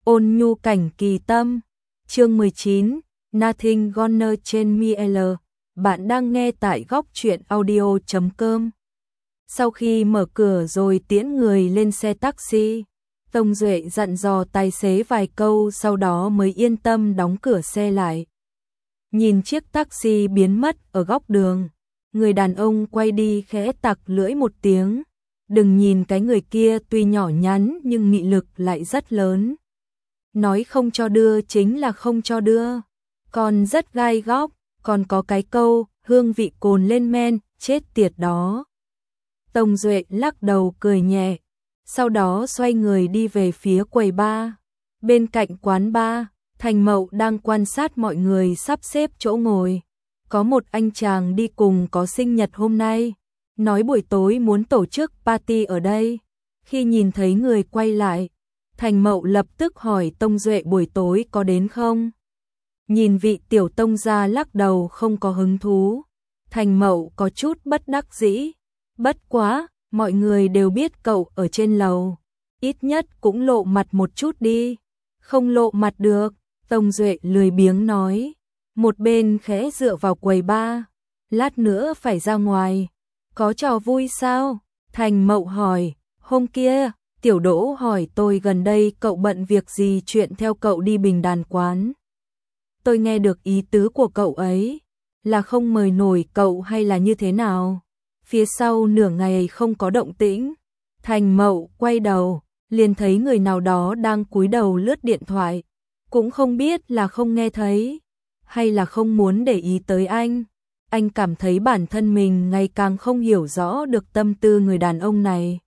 Ôn nhu cảnh kỳ tâm. Chương 19, Nothing Gonna Change Me L. Bạn đang nghe tại góc truyện audio.com. Sau khi mở cửa rồi tiễn người lên xe taxi, Tông Duệ dặn dò tài xế vài câu sau đó mới yên tâm đóng cửa xe lại. Nhìn chiếc taxi biến mất ở góc đường, người đàn ông quay đi khẽ tặc lưỡi một tiếng. Đừng nhìn cái người kia tuy nhỏ nhắn nhưng nghị lực lại rất lớn. Nói không cho đưa chính là không cho đưa. Còn rất gai góc, còn có cái câu hương vị cồn lên men, chết tiệt đó. Tông Duệ lắc đầu cười nhẹ, sau đó xoay người đi về phía quầy bar. Bên cạnh quán bar, Thành Mậu đang quan sát mọi người sắp xếp chỗ ngồi. Có một anh chàng đi cùng có sinh nhật hôm nay, nói buổi tối muốn tổ chức party ở đây. Khi nhìn thấy người quay lại, Thành Mậu lập tức hỏi Tông Duệ buổi tối có đến không? Nhìn vị tiểu tông gia lắc đầu không có hứng thú. Thành Mậu có chút bất đắc dĩ. Bất quá, mọi người đều biết cậu ở trên lầu. Ít nhất cũng lộ mặt một chút đi. Không lộ mặt được, Tông Duệ lười biếng nói. Một bên khẽ dựa vào quầy bar. Lát nữa phải ra ngoài. Có trò vui sao? Thành Mậu hỏi. Hôm kia, Tiểu Đỗ hỏi tôi gần đây cậu bận việc gì chuyện theo cậu đi Bình Đàn quán. Tôi nghe được ý tứ của cậu ấy, là không mời nổi cậu hay là như thế nào? Phía sau nửa ngày không có động tĩnh, Thành Mậu quay đầu, liền thấy người nào đó đang cúi đầu lướt điện thoại, cũng không biết là không nghe thấy, hay là không muốn để ý tới anh. Anh cảm thấy bản thân mình ngày càng không hiểu rõ được tâm tư người đàn ông này.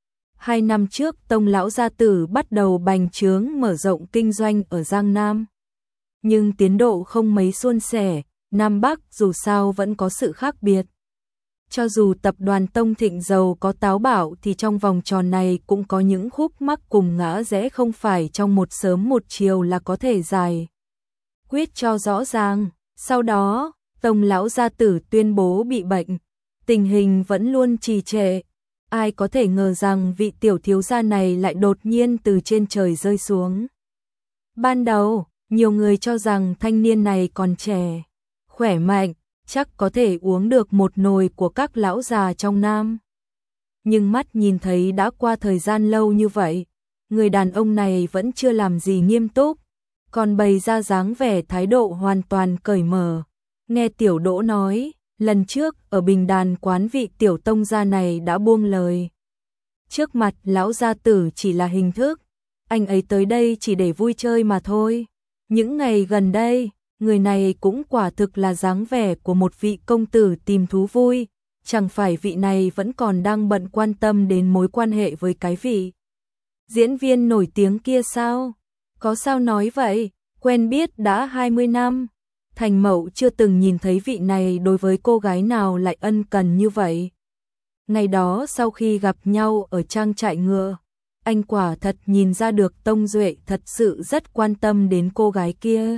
2 năm trước Tông lão gia tử bắt đầu bành trướng mở rộng kinh doanh ở Giang Nam. Nhưng tiến độ không mấy suôn sẻ, Nam Bắc dù sao vẫn có sự khác biệt. Cho dù tập đoàn Tông Thịnh giàu có táo bạo thì trong vòng tròn này cũng có những khúc mắc cùng ngã rẽ không phải trong một sớm một chiều là có thể giải quyết cho rõ ràng. Sau đó, Tông lão gia tử tuyên bố bị bệnh, tình hình vẫn luôn trì trệ. Ai có thể ngờ rằng vị tiểu thiếu gia này lại đột nhiên từ trên trời rơi xuống. Ban đầu, nhiều người cho rằng thanh niên này còn trẻ, khỏe mạnh, chắc có thể uống được một nồi của các lão già trong Nam. Nhưng mắt nhìn thấy đã qua thời gian lâu như vậy, người đàn ông này vẫn chưa làm gì nghiêm túc, còn bày ra dáng vẻ thái độ hoàn toàn cởi mở. Nghe Tiểu Đỗ nói, lần trước ở Bình Đàn quán vị tiểu tông gia này đã buông lời. Trước mặt lão gia tử chỉ là hình thức, anh ấy tới đây chỉ để vui chơi mà thôi. Những ngày gần đây, người này cũng quả thực là dáng vẻ của một vị công tử tìm thú vui, chẳng phải vị này vẫn còn đang bận quan tâm đến mối quan hệ với cái vị diễn viên nổi tiếng kia sao? Có sao nói vậy, quen biết đã 20 năm. Thành Mậu chưa từng nhìn thấy vị này đối với cô gái nào lại ân cần như vậy. Ngày đó sau khi gặp nhau ở trang trại ngựa, anh quả thật nhìn ra được Tông Duệ thật sự rất quan tâm đến cô gái kia.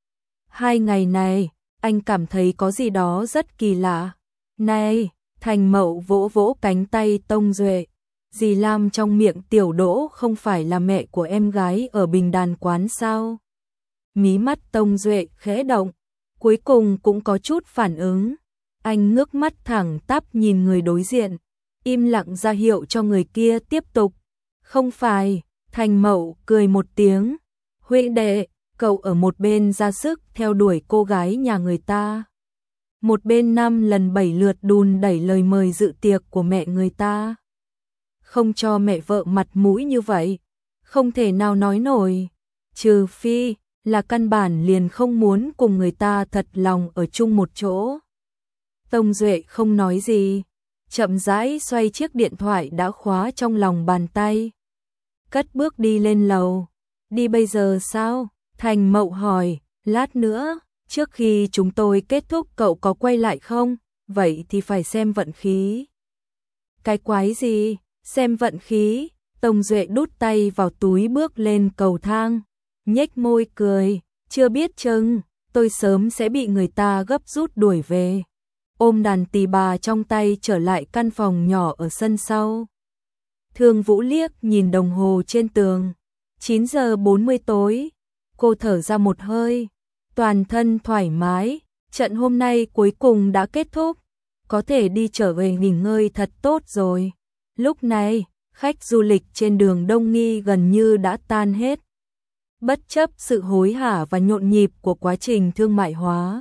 2 ngày này, anh cảm thấy có gì đó rất kỳ lạ. Này, Thành Mậu vỗ vỗ cánh tay Tông Duệ. Dì Lam trong miệng Tiểu Đỗ không phải là mẹ của em gái ở Bình Đàn quán sao? Mí mắt Tông Duệ khẽ động, cuối cùng cũng có chút phản ứng. Anh ngước mắt thẳng tắp nhìn người đối diện, im lặng ra hiệu cho người kia tiếp tục. Không phải, Thành Mậu cười một tiếng. Huệ đệ, cậu ở một bên ra sức theo đuổi cô gái nhà người ta. Một bên 5 lần 7 lượt đùn đẩy lời mời dự tiệc của mẹ người ta. Không cho mẹ vợ mặt mũi như vậy, không thể nào nói nổi. Trừ phi là căn bản liền không muốn cùng người ta thật lòng ở chung một chỗ. Tông Duệ không nói gì, chậm rãi xoay chiếc điện thoại đã khóa trong lòng bàn tay. Cất bước đi lên lầu. Đi bây giờ sao? Thành Mậu hỏi. Lát nữa, trước khi chúng tôi kết thúc cậu có quay lại không? Vậy thì phải xem vận khí. Cái quái gì? Xem vận khí. Tông Duệ đút tay vào túi bước lên cầu thang, nhếch môi cười. Chưa biết chừng, tôi sớm sẽ bị người ta gấp rút đuổi về. Ôm đàn tỳ bà trong tay trở lại căn phòng nhỏ ở sân sau. Thương Vũ liếc nhìn đồng hồ trên tường, 9 giờ 40 tối, cô thở ra một hơi, toàn thân thoải mái, trận hôm nay cuối cùng đã kết thúc, có thể đi trở về nghỉ ngơi thật tốt rồi. Lúc này, khách du lịch trên đường Đông Nghi gần như đã tan hết. Bất chấp sự hối hả và nhộn nhịp của quá trình thương mại hóa,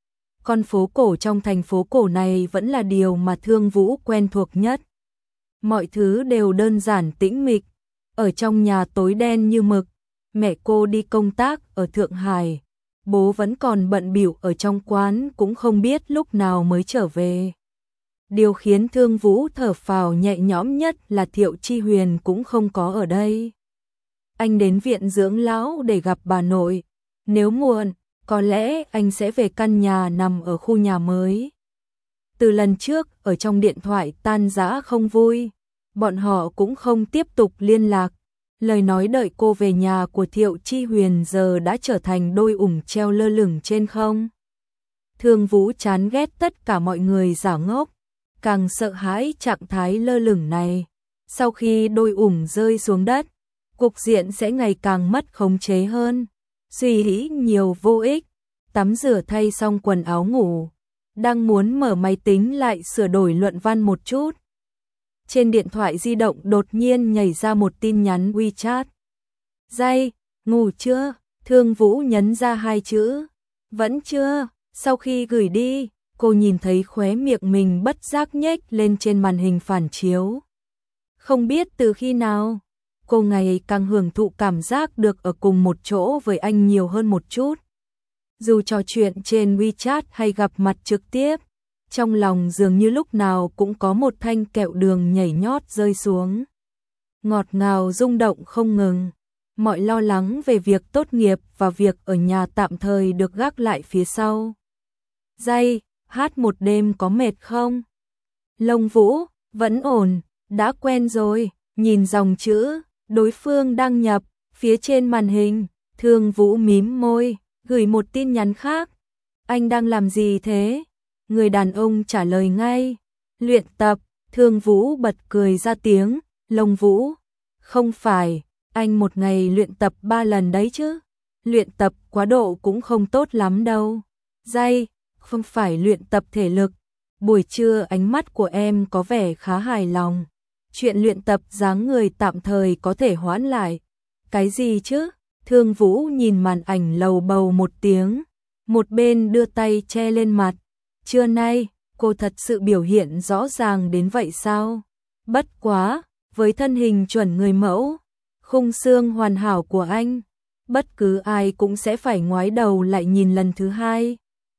con phố cổ trong thành phố cổ này vẫn là điều mà Thương Vũ quen thuộc nhất. Mọi thứ đều đơn giản tĩnh mịch, ở trong nhà tối đen như mực, mẹ cô đi công tác ở Thượng Hải, bố vẫn còn bận bịu ở trong quán cũng không biết lúc nào mới trở về. Điều khiến Thương Vũ thở phào nhẹ nhõm nhất là Thiệu Chi Huyền cũng không có ở đây. Anh đến viện dưỡng lão để gặp bà nội, nếu muộn, có lẽ anh sẽ về căn nhà nằm ở khu nhà mới. Từ lần trước ở trong điện thoại tan rã không vui, bọn họ cũng không tiếp tục liên lạc. Lời nói đợi cô về nhà của Thiệu Chi Huyền giờ đã trở thành đôi ủng treo lơ lửng trên không. Thương Vũ chán ghét tất cả mọi người giả ngốc, càng sợ hãi trạng thái lơ lửng này. Sau khi đôi ủng rơi xuống đất, cục diện sẽ ngày càng mất khống chế hơn. Suy nghĩ nhiều vô ích, tắm rửa thay xong quần áo ngủ, đang muốn mở máy tính lại sửa đổi luận văn một chút. Trên điện thoại di động đột nhiên nhảy ra một tin nhắn WeChat. Dây, ngủ chưa? Thương Vũ nhấn ra 2 chữ. Vẫn chưa. Sau khi gửi đi, cô nhìn thấy khóe miệng mình bất giác nhếch lên trên màn hình phản chiếu. Không biết từ khi nào, cô ngày càng hưởng thụ cảm giác được ở cùng một chỗ với anh nhiều hơn một chút. Dù trò chuyện trên WeChat hay gặp mặt trực tiếp, trong lòng dường như lúc nào cũng có một thanh kẹo đường nhảy nhót rơi xuống. Ngọt ngào rung động không ngừng, mọi lo lắng về việc tốt nghiệp và việc ở nhà tạm thời được gác lại phía sau. Dây, hát một đêm có mệt không? Lông Vũ, vẫn ổn, đã quen rồi, nhìn dòng chữ, đối phương đăng nhập, phía trên màn hình, Thương Vũ mím môi, gửi một tin nhắn khác. Anh đang làm gì thế? Người đàn ông trả lời ngay. Luyện tập, Thương Vũ bật cười ra tiếng, Lông Vũ. Không phải, anh một ngày luyện tập 3 lần đấy chứ. Luyện tập quá độ cũng không tốt lắm đâu. Dây, không phải luyện tập thể lực. Buổi trưa ánh mắt của em có vẻ khá hài lòng. Chuyện luyện tập dáng người tạm thời có thể hoãn lại. Cái gì chứ? Thương Vũ nhìn màn ảnh lầu bầu một tiếng, một bên đưa tay che lên mặt. Trưa nay, cô thật sự biểu hiện rõ ràng đến vậy sao? Bất quá, với thân hình chuẩn người mẫu, khung xương hoàn hảo của anh, bất cứ ai cũng sẽ phải ngoái đầu lại nhìn lần thứ hai.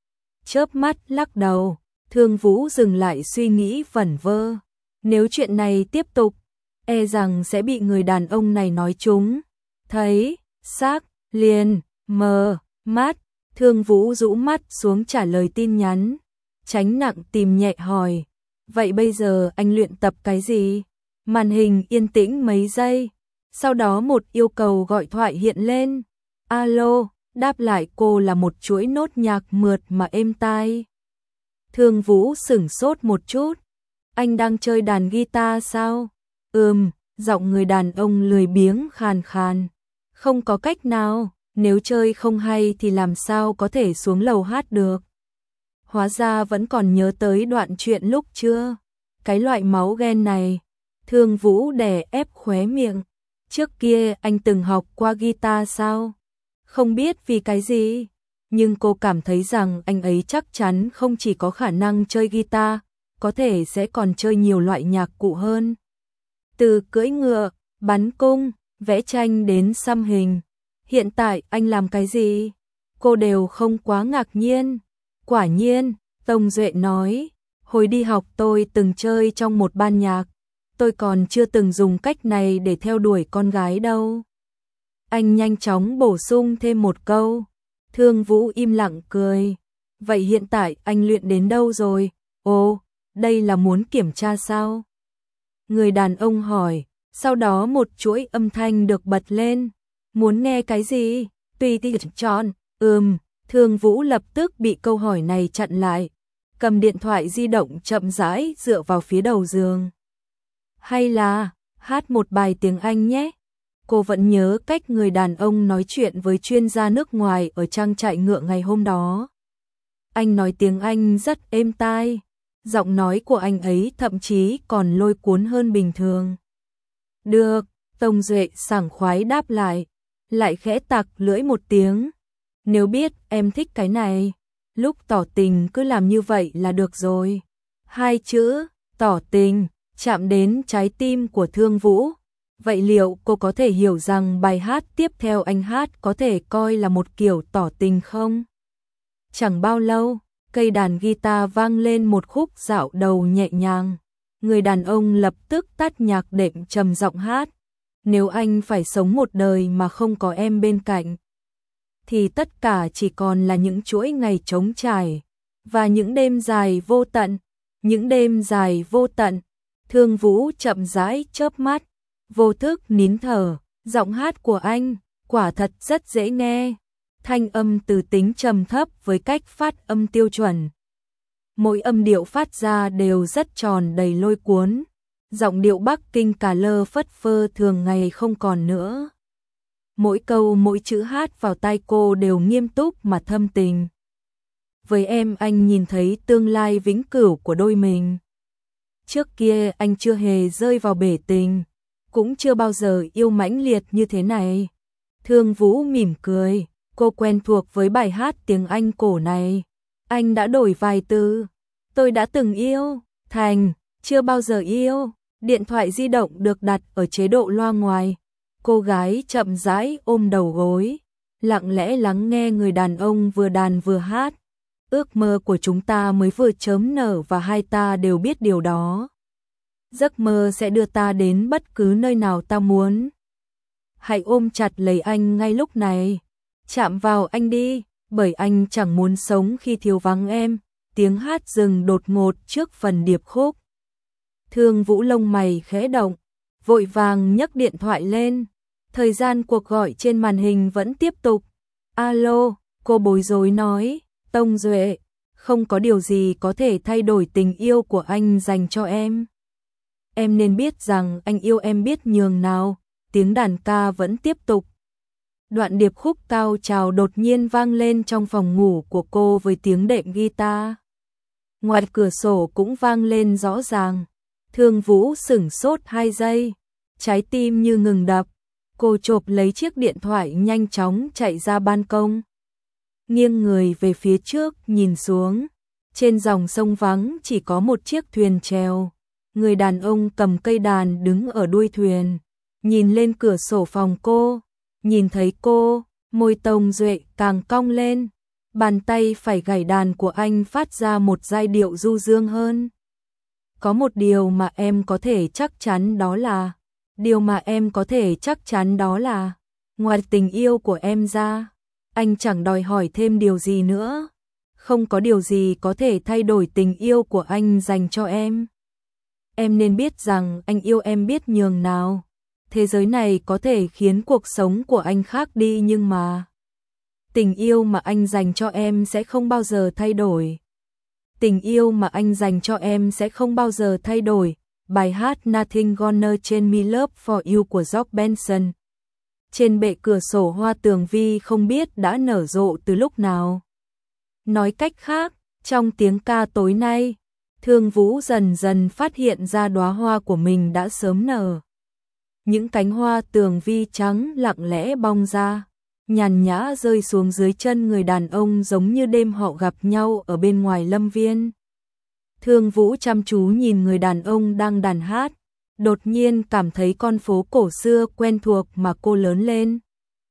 Chớp mắt lắc đầu, Thương Vũ dừng lại suy nghĩ vẩn vơ. Nếu chuyện này tiếp tục, e rằng sẽ bị người đàn ông này nói trúng. Thấy, xác, liền, mờ, mắt, Thương Vũ rũ mắt xuống trả lời tin nhắn. Tránh nặng tìm nhẹ hỏi, vậy bây giờ anh luyện tập cái gì? Màn hình yên tĩnh mấy giây, sau đó một yêu cầu gọi thoại hiện lên. Alo, đáp lại cô là một chuỗi nốt nhạc mượt mà êm tai. Thương Vũ sửng sốt một chút. Anh đang chơi đàn guitar sao? Giọng người đàn ông lười biếng khàn khàn. Không có cách nào, nếu chơi không hay thì làm sao có thể xuống lầu hát được. Hóa ra vẫn còn nhớ tới đoạn chuyện lúc chưa. Cái loại máu ghen này. Thương Vũ đè ép khóe miệng. Trước kia anh từng học qua guitar sao? Không biết vì cái gì, nhưng cô cảm thấy rằng anh ấy chắc chắn không chỉ có khả năng chơi guitar, có thể sẽ còn chơi nhiều loại nhạc cụ hơn. Từ cưỡi ngựa, bắn cung, vẽ tranh đến xăm hình. Hiện tại anh làm cái gì? Cô đều không quá ngạc nhiên. Quả nhiên, Tông Duệ nói, hồi đi học tôi từng chơi trong một ban nhạc. Tôi còn chưa từng dùng cách này để theo đuổi con gái đâu. Anh nhanh chóng bổ sung thêm một câu. Thương Vũ im lặng cười. Vậy hiện tại anh luyện đến đâu rồi? Ồ, đây là muốn kiểm tra sao? Người đàn ông hỏi. Sau đó một chuỗi âm thanh được bật lên. Muốn nghe cái gì? Tùy tiện chọn. Thương Vũ lập tức bị câu hỏi này chặn lại. Cầm điện thoại di động chậm rãi dựa vào phía đầu giường. Hay là, hát một bài tiếng Anh nhé. Cô vẫn nhớ cách người đàn ông nói chuyện với chuyên gia nước ngoài ở trang trại ngựa ngày hôm đó. Anh nói tiếng Anh rất êm tai, giọng nói của anh ấy thậm chí còn lôi cuốn hơn bình thường. Được, Tông Duệ sảng khoái đáp lại khẽ tặc lưỡi một tiếng. Nếu biết em thích cái này, lúc tỏ tình cứ làm như vậy là được rồi. Hai chữ, tỏ tình, chạm đến trái tim của Thương Vũ. Vậy liệu cô có thể hiểu rằng bài hát tiếp theo anh hát có thể coi là một kiểu tỏ tình không? Chẳng bao lâu, cây đàn guitar vang lên một khúc dạo đầu nhẹ nhàng. Người đàn ông lập tức tắt nhạc đệm trầm giọng hát. Nếu anh phải sống một đời mà không có em bên cạnh, thì tất cả chỉ còn là những chuỗi ngày trống trải và những đêm dài vô tận, những đêm dài vô tận. Thương Vũ chậm rãi chớp mắt, vô thức nín thở, giọng hát của anh quả thật rất dễ nghe, thanh âm từ tính trầm thấp với cách phát âm tiêu chuẩn. Mỗi âm điệu phát ra đều rất tròn đầy lôi cuốn, giọng điệu Bắc Kinh cà lơ phất phơ thường ngày không còn nữa. Mỗi câu mỗi chữ hát vào tai cô đều nghiêm túc mà thâm tình. Với em anh nhìn thấy tương lai vĩnh cửu của đôi mình. Trước kia anh chưa hề rơi vào bể tình, cũng chưa bao giờ yêu mãnh liệt như thế này. Thương Vũ mỉm cười, cô quen thuộc với bài hát tiếng Anh cổ này. Anh đã đổi vài từ. Tôi đã từng yêu, thành, chưa bao giờ yêu. Điện thoại di động được đặt ở chế độ loa ngoài. Cô gái chậm rãi ôm đầu gối, lặng lẽ lắng nghe người đàn ông vừa đàn vừa hát. Ước mơ của chúng ta mới vừa chớm nở và hai ta đều biết điều đó. Giấc mơ sẽ đưa ta đến bất cứ nơi nào ta muốn. Hãy ôm chặt lấy anh ngay lúc này. Chạm vào anh đi, bởi anh chẳng muốn sống khi thiếu vắng em. Tiếng hát dừng đột ngột trước phần điệp khúc. Thương Vũ lông mày khẽ động, vội vàng nhấc điện thoại lên. Thời gian cuộc gọi trên màn hình vẫn tiếp tục. Alo, cô bối rối nói. Tông Duệ, không có điều gì có thể thay đổi tình yêu của anh dành cho em. Em nên biết rằng anh yêu em biết nhường nào. Tiếng đàn ca vẫn tiếp tục. Đoạn điệp khúc cao trào đột nhiên vang lên trong phòng ngủ của cô với tiếng đệm guitar. Ngoài cửa sổ cũng vang lên rõ ràng. Thương Vũ sửng sốt 2 giây, trái tim như ngừng đập. Cô chộp lấy chiếc điện thoại nhanh chóng chạy ra ban công. Nghiêng người về phía trước nhìn xuống. Trên dòng sông vắng chỉ có một chiếc thuyền chèo. Người đàn ông cầm cây đàn đứng ở đuôi thuyền. Nhìn lên cửa sổ phòng cô. Nhìn thấy cô, môi Tông Duệ càng cong lên. Bàn tay phải gảy đàn của anh phát ra một giai điệu du dương hơn. Có một điều mà em có thể chắc chắn đó là. Điều mà em có thể chắc chắn đó là. Ngoài tình yêu của em ra, anh chẳng đòi hỏi thêm điều gì nữa. Không có điều gì có thể thay đổi tình yêu của anh dành cho em. Em nên biết rằng anh yêu em biết nhường nào. Thế giới này có thể khiến cuộc sống của anh khác đi nhưng mà tình yêu mà anh dành cho em sẽ không bao giờ thay đổi. Tình yêu mà anh dành cho em sẽ không bao giờ thay đổi. Bài hát Nothing Gonna Change Me Love For You của George Benson. Trên bệ cửa sổ hoa tường vi không biết đã nở rộ từ lúc nào. Nói cách khác, trong tiếng ca tối nay, Thương Vũ dần dần phát hiện ra đóa hoa của mình đã sớm nở. Những cánh hoa tường vi trắng lặng lẽ bong ra, nhàn nhã rơi xuống dưới chân người đàn ông giống như đêm họ gặp nhau ở bên ngoài lâm viên. Thương Vũ chăm chú nhìn người đàn ông đang đàn hát, đột nhiên cảm thấy con phố cổ xưa quen thuộc mà cô lớn lên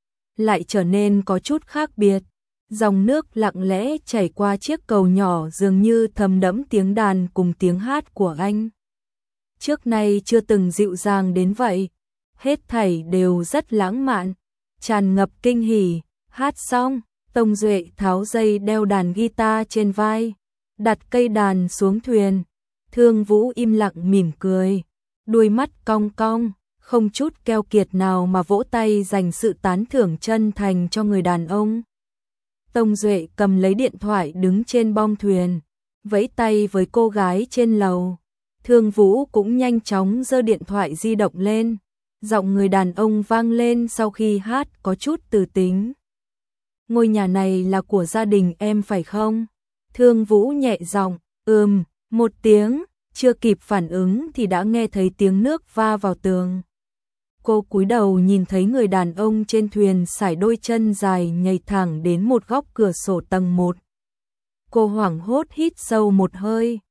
lại trở nên có chút khác biệt. Dòng nước lặng lẽ chảy qua chiếc cầu nhỏ dường như thấm đẫm tiếng đàn cùng tiếng hát của anh. Trước nay chưa từng dịu dàng đến vậy, hết thảy đều rất lãng mạn, tràn ngập kinh hỉ. Hát xong, Tông Duệ tháo dây đeo đàn guitar trên vai, đặt cây đàn xuống thuyền. Thương Vũ im lặng mỉm cười, đuôi mắt cong cong, không chút keo kiệt nào mà vỗ tay dành sự tán thưởng chân thành cho người đàn ông. Tông Duệ cầm lấy điện thoại đứng trên bong thuyền, vẫy tay với cô gái trên lầu. Thương Vũ cũng nhanh chóng giơ điện thoại di động lên, Giọng người đàn ông vang lên sau khi hát có chút từ tính. Ngôi nhà này là của gia đình em phải không? Thương Vũ nhẹ giọng, một tiếng, chưa kịp phản ứng thì đã nghe thấy tiếng nước va vào tường. Cô cúi đầu nhìn thấy người đàn ông trên thuyền sải đôi chân dài nhảy thẳng đến một góc cửa sổ tầng 1. Cô hoảng hốt hít sâu một hơi.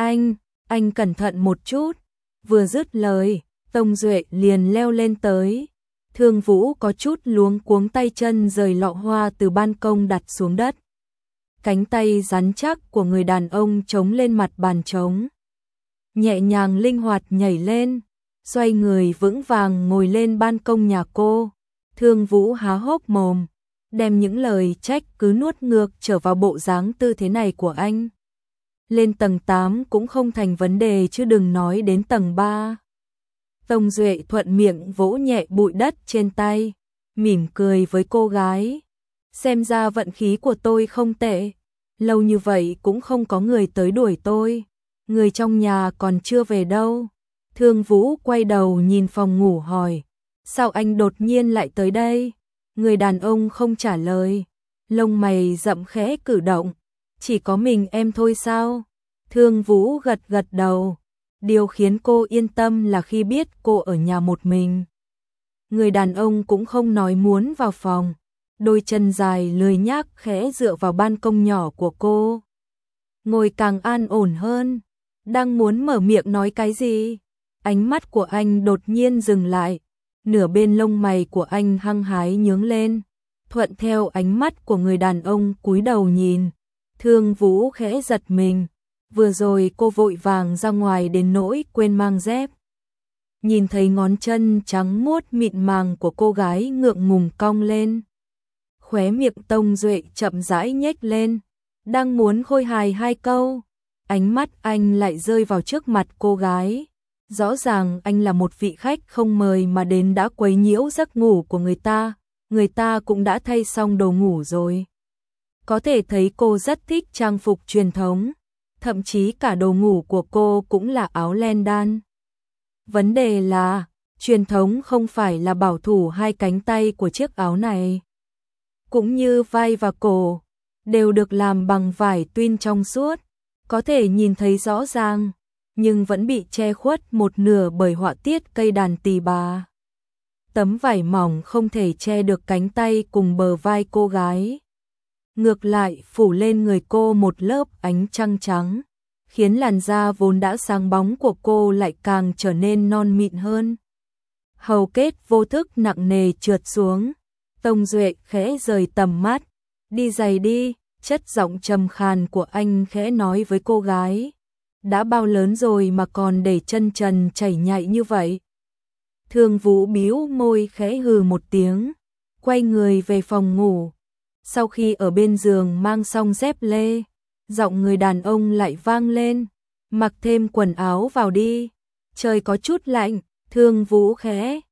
Anh cẩn thận một chút. Vừa dứt lời, Tông Duệ liền leo lên tới. Thương Vũ có chút luống cuống tay chân rời lọ hoa từ ban công đặt xuống đất. Cánh tay rắn chắc của người đàn ông chống lên mặt bàn trống. Nhẹ nhàng linh hoạt nhảy lên, xoay người vững vàng ngồi lên ban công nhà cô. Thương Vũ há hốc mồm, đem những lời trách cứ nuốt ngược trở vào bộ dáng tư thế này của anh. Lên tầng 8 cũng không thành vấn đề chứ đừng nói đến tầng 3. Tông Duệ thuận miệng vỗ nhẹ bụi đất trên tay, mỉm cười với cô gái. Xem ra vận khí của tôi không tệ, lâu như vậy cũng không có người tới đuổi tôi. Người trong nhà còn chưa về đâu. Thương Vũ quay đầu nhìn phòng ngủ hỏi, sao anh đột nhiên lại tới đây? Người đàn ông không trả lời, lông mày rậm khẽ cử động. Chỉ có mình em thôi sao? Thương Vũ gật gật đầu. Điều khiến cô yên tâm là khi biết cô ở nhà một mình. Người đàn ông cũng không nói muốn vào phòng. Đôi chân dài lười nhác khẽ dựa vào ban công nhỏ của cô. Ngồi càng an ổn hơn. Đang muốn mở miệng nói cái gì? Ánh mắt của anh đột nhiên dừng lại. Nửa bên lông mày của anh hăng hái nhướng lên. Thuận theo ánh mắt của người đàn ông cúi đầu nhìn. Thương Vũ khẽ giật mình. Vừa rồi cô vội vàng ra ngoài đến nỗi quên mang dép. Nhìn thấy ngón chân trắng muốt mịn màng của cô gái ngượng ngùng cong lên. Khóe miệng Tông Duệ chậm rãi nhếch lên. Đang muốn khôi hài hai câu. Ánh mắt anh lại rơi vào trước mặt cô gái. Rõ ràng anh là một vị khách không mời mà đến đã quấy nhiễu giấc ngủ của người ta. Người ta cũng đã thay xong đồ ngủ rồi. Có thể thấy cô rất thích trang phục truyền thống. Thậm chí cả đồ ngủ của cô cũng là áo len đan. Vấn đề là, truyền thống không phải là bảo thủ hai cánh tay của chiếc áo này. Cũng như vai và cổ, đều được làm bằng vải tuyên trong suốt, có thể nhìn thấy rõ ràng, nhưng vẫn bị che khuất một nửa bởi họa tiết cây đàn tỳ bà. Tấm vải mỏng không thể che được cánh tay cùng bờ vai cô gái. Ngược lại phủ lên người cô một lớp ánh trăng trắng, khiến làn da vốn đã sáng bóng của cô lại càng trở nên non mịn hơn. Hầu kết vô thức nặng nề trượt xuống, Tông Duệ khẽ rời tầm mắt, đi giày đi, chất giọng trầm khàn của anh khẽ nói với cô gái. Đã bao lớn rồi mà còn để chân trần chảy nhạy như vậy. Thương Vũ bĩu môi khẽ hừ một tiếng, quay người về phòng ngủ. Sau khi ở bên giường mang xong dép lê, giọng người đàn ông lại vang lên, mặc thêm quần áo vào đi, trời có chút lạnh. Thương Vũ khẽ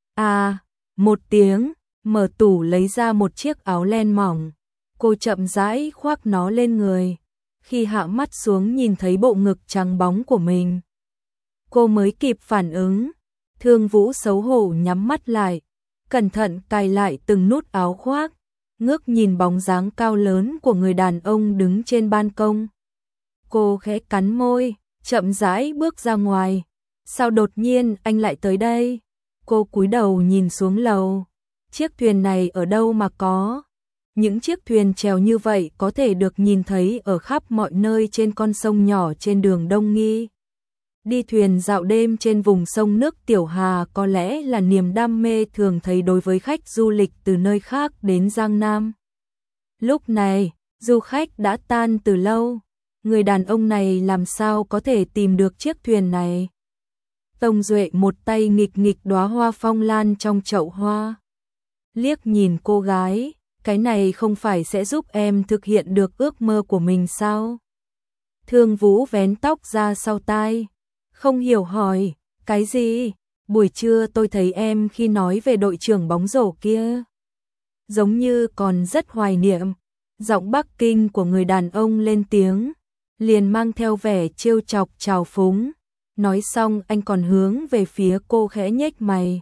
một tiếng, mở tủ lấy ra một chiếc áo len mỏng, cô chậm rãi khoác nó lên người. Khi hạ mắt xuống nhìn thấy bộ ngực trắng bóng của mình, cô mới kịp phản ứng. Thương Vũ xấu hổ nhắm mắt lại, cẩn thận cài lại từng nút áo khoác, ngước nhìn bóng dáng cao lớn của người đàn ông đứng trên ban công. Cô khẽ cắn môi, chậm rãi bước ra ngoài. Sao đột nhiên anh lại tới đây? Cô cúi đầu nhìn xuống lầu. Chiếc thuyền này ở đâu mà có? Những chiếc thuyền chèo như vậy có thể được nhìn thấy ở khắp mọi nơi trên con sông nhỏ trên đường Đông Nghi. Đi thuyền dạo đêm trên vùng sông nước Tiểu Hà có lẽ là niềm đam mê thường thấy đối với khách du lịch từ nơi khác đến Giang Nam. Lúc này, du khách đã tan từ lâu. Người đàn ông này làm sao có thể tìm được chiếc thuyền này? Tông Duệ một tay nghịch nghịch đóa hoa phong lan trong chậu hoa. Liếc nhìn cô gái, cái này không phải sẽ giúp em thực hiện được ước mơ của mình sao? Thương Vũ vén tóc ra sau tai, không hiểu hỏi, cái gì? Buổi trưa tôi thấy em khi nói về đội trưởng bóng rổ kia, giống như còn rất hoài niệm. Giọng Bắc Kinh của người đàn ông lên tiếng, liền mang theo vẻ trêu chọc trào phúng. Nói xong anh còn hướng về phía cô khẽ nhếch mày,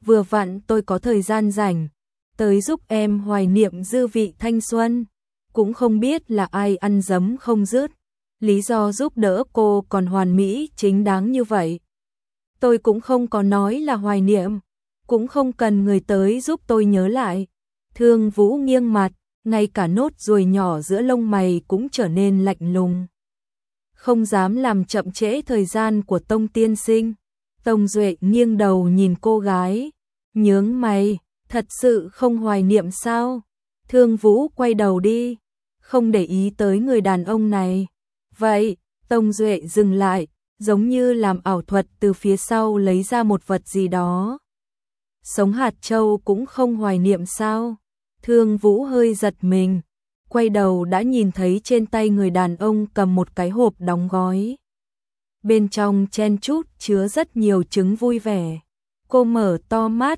vừa vặn tôi có thời gian rảnh, tới giúp em hoài niệm dư vị thanh xuân. Cũng không biết là ai ăn dấm không dứt, lý do giúp đỡ cô còn hoàn mỹ chính đáng như vậy. Tôi cũng không có nói là hoài niệm, cũng không cần người tới giúp tôi nhớ lại. Thương Vũ nghiêng mặt, ngay cả nốt ruồi nhỏ giữa lông mày cũng trở nên lạnh lùng. Không dám làm chậm trễ thời gian của Tông tiên sinh. Tông Duệ nghiêng đầu nhìn cô gái, nhướng mày, thật sự không hoài niệm sao? Thương Vũ quay đầu đi, không để ý tới người đàn ông này. Vậy, Tông Duệ dừng lại, giống như làm ảo thuật từ phía sau lấy ra một vật gì đó. Sống hạt châu cũng không hoài niệm sao? Thương Vũ hơi giật mình, quay đầu đã nhìn thấy trên tay người đàn ông cầm một cái hộp đóng gói. Bên trong chen chúc chứa rất nhiều trứng vui vẻ. Cô mở to mắt,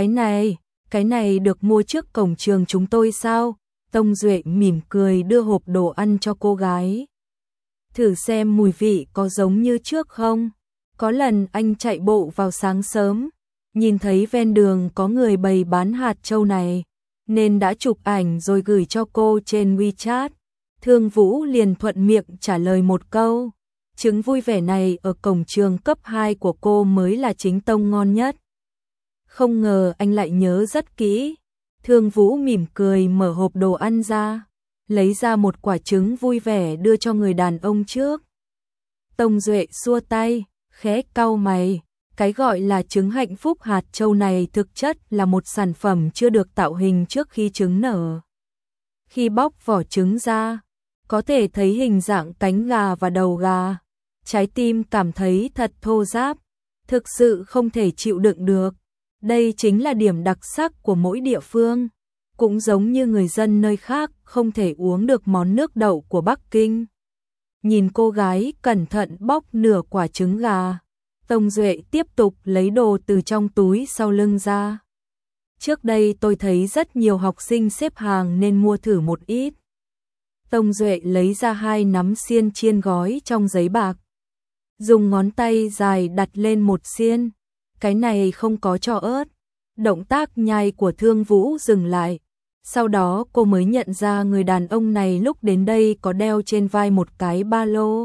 cái này được mua trước cổng trường chúng tôi sao? Tông Duệ mỉm cười đưa hộp đồ ăn cho cô gái. Thử xem mùi vị có giống như trước không? Có lần anh chạy bộ vào sáng sớm, nhìn thấy ven đường có người bày bán hạt châu này, nên đã chụp ảnh rồi gửi cho cô trên WeChat. Thương Vũ liền thuận miệng trả lời một câu. Trứng vui vẻ này ở cổng trường cấp 2 của cô mới là chính tông ngon nhất. Không ngờ anh lại nhớ rất kỹ. Thương Vũ mỉm cười mở hộp đồ ăn ra, lấy ra một quả trứng vui vẻ đưa cho người đàn ông trước. Tông Duệ xua tay, khẽ cau mày. Cái gọi là trứng hạnh phúc hạt châu này thực chất là một sản phẩm chưa được tạo hình trước khi trứng nở. Khi bóc vỏ trứng ra, có thể thấy hình dạng cánh gà và đầu gà. Trái tim cảm thấy thật thô ráp, thực sự không thể chịu đựng được. Đây chính là điểm đặc sắc của mỗi địa phương. Cũng giống như người dân nơi khác không thể uống được món nước đậu của Bắc Kinh. Nhìn cô gái cẩn thận bóc nửa quả trứng gà, Tông Duệ tiếp tục lấy đồ từ trong túi sau lưng ra. Trước đây tôi thấy rất nhiều học sinh xếp hàng nên mua thử một ít. Tông Duệ lấy ra 2 nắm xiên chiên gói trong giấy bạc. Dùng ngón tay dài đặt lên một xiên. Cái này không có cho ớt. Động tác nhai của Thương Vũ dừng lại. Sau đó cô mới nhận ra người đàn ông này lúc đến đây có đeo trên vai một cái ba lô.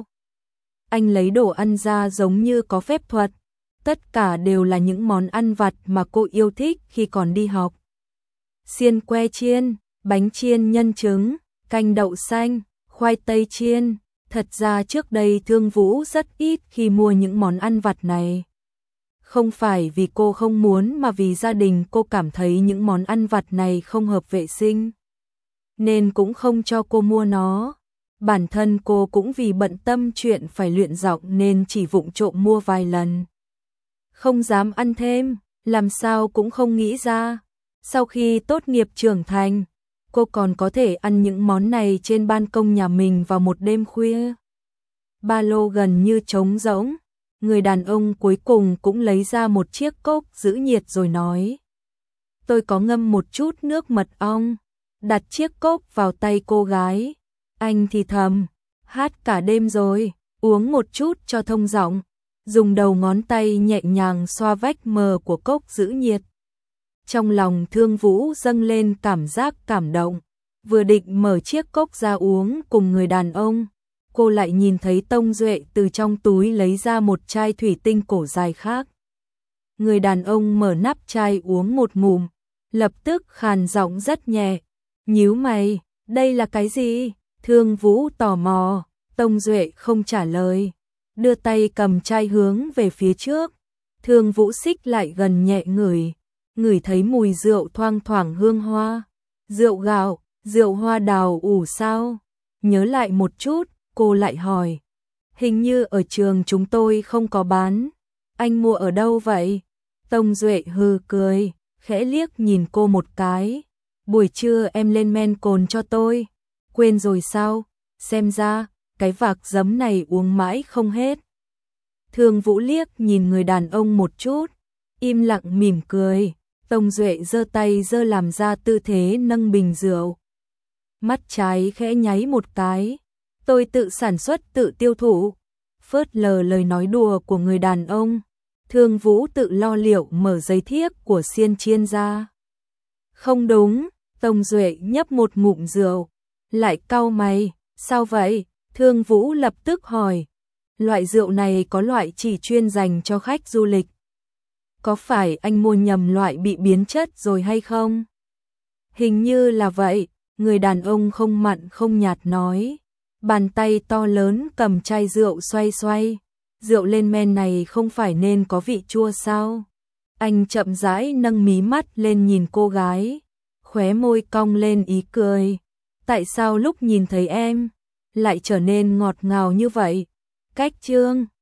Anh lấy đồ ăn ra giống như có phép thuật. Tất cả đều là những món ăn vặt mà cô yêu thích khi còn đi học. Xiên que chiên, bánh chiên nhân trứng, canh đậu xanh, khoai tây chiên. Thật ra trước đây Thương Vũ rất ít khi mua những món ăn vặt này. Không phải vì cô không muốn mà vì gia đình cô cảm thấy những món ăn vặt này không hợp vệ sinh, nên cũng không cho cô mua nó. Bản thân cô cũng vì bận tâm chuyện phải luyện giọng nên chỉ vụng trộm mua vài lần. Không dám ăn thêm, làm sao cũng không nghĩ ra. Sau khi tốt nghiệp trưởng thành, cô còn có thể ăn những món này trên ban công nhà mình vào một đêm khuya. Ba lô gần như trống rỗng, người đàn ông cuối cùng cũng lấy ra một chiếc cốc giữ nhiệt rồi nói. Tôi có ngâm một chút nước mật ong, đặt chiếc cốc vào tay cô gái. Anh thì thầm, hát cả đêm rồi, uống một chút cho thông giọng, dùng đầu ngón tay nhẹ nhàng xoa vách mờ của cốc giữ nhiệt. Trong lòng Thương Vũ dâng lên cảm giác cảm động, vừa định mở chiếc cốc ra uống cùng người đàn ông, cô lại nhìn thấy Tông Duệ từ trong túi lấy ra một chai thủy tinh cổ dài khác. Người đàn ông mở nắp chai uống một ngụm, lập tức khàn giọng rất nhẹ, nhíu mày, đây là cái gì? Thương Vũ tò mò, Tông Duệ không trả lời, đưa tay cầm chai hướng về phía trước. Thương Vũ xích lại gần nhẹ ngửi thấy mùi rượu thoang thoảng hương hoa, rượu gạo, rượu hoa đào ủ sao? Nhớ lại một chút, cô lại hỏi, hình như ở trường chúng tôi không có bán, anh mua ở đâu vậy? Tông Duệ hừ cười, khẽ liếc nhìn cô một cái, buổi trưa em lên men cồn cho tôi, quên rồi sao? Xem ra, cái vạc giấm này uống mãi không hết. Thương Vũ liếc nhìn người đàn ông một chút, im lặng mỉm cười. Tông Duệ giơ tay làm ra tư thế nâng bình rượu. Mắt trái khẽ nháy một cái. Tôi tự sản xuất tự tiêu thụ. Phớt lờ lời nói đùa của người đàn ông. Thương Vũ tự lo liệu mở giấy thiếp của xiên chiên ra. Không đúng, Tông Duệ nhấp một ngụm rượu, lại cau mày, sao vậy? Thương Vũ lập tức hỏi, loại rượu này có loại chỉ chuyên dành cho khách du lịch. Có phải anh mua nhầm loại bị biến chất rồi hay không? Hình như là vậy, người đàn ông không mặn không nhạt nói. Bàn tay to lớn cầm chai rượu xoay xoay. Rượu lên men này không phải nên có vị chua sao? Anh chậm rãi nâng mí mắt lên nhìn cô gái, khóe môi cong lên ý cười. Tại sao lúc nhìn thấy em lại trở nên ngọt ngào như vậy? Cách Trương